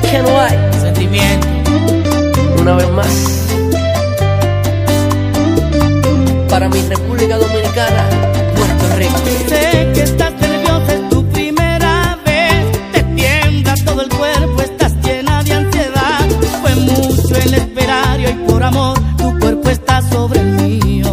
que no hay sentimiento. Una vez más, para mi República Dominicana, Puerto Rico. Sé que estás nerviosa, es tu primera vez. Te tiembla todo el cuerpo, estás llena de ansiedad. Fue mucho el esperario y por amor tu cuerpo está sobre el mío.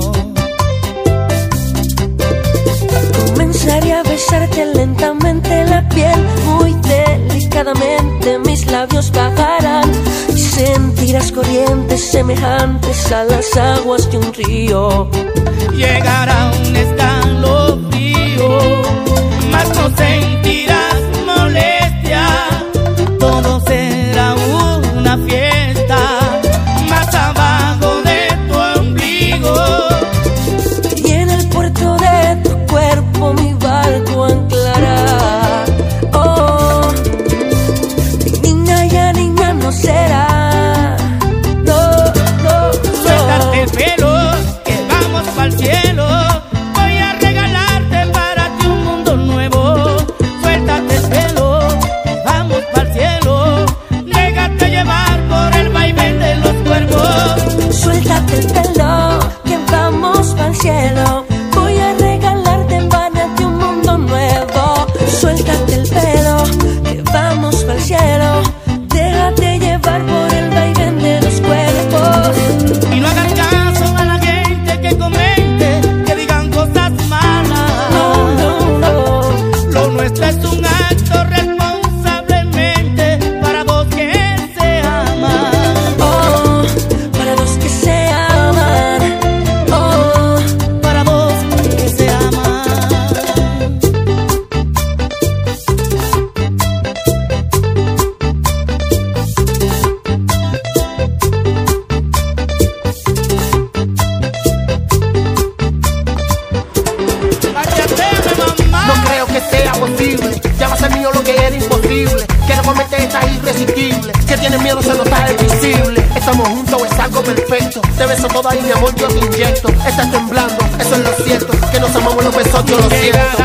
Comenzaré a besarte lentamente la piel, muy delicadamente mis labios bajarán y sentirás corrientes semejantes a las aguas de un río. Llegará un escalofrío, mas no sentirás molestia. Todo será una fiesta, más abajo de tu ombligo. Y en el puerto de tu cuerpo mi barco anclará. Oh, niña, ya niña no será. No, no, Suéltate el pelo, que vamos pa'l cielo. Voy a regalarte para ti un mundo nuevo. Suéltate el pelo, que vamos pa'l cielo. Déjate llevar por el vaivén de los cuervos. Suéltate el pelo, que vamos pa'l cielo. Voy a regalarte para ti un mundo nuevo. Suéltate el pelo, que vamos pa'l cielo. Déjate llevar por el vaivén de los cuerpos. Y no hagas caso a la gente que comente, que digan cosas malas. No, no, no. Lo nuestro es un acto responsablemente para vos que se aman. Oh, para los que se aman. Oh, Para vos que se aman. Mamá. No creo que sea posible, ya va a ser mío lo que era imposible. Quiero comerte esta irresistible, si tienes miedo se nota es visible. Estamos juntos, es algo perfecto. Te beso toda y mi amor yo te inyecto. Estás temblando, eso es lo cierto. Que nos amamos los besos, yo lo siento.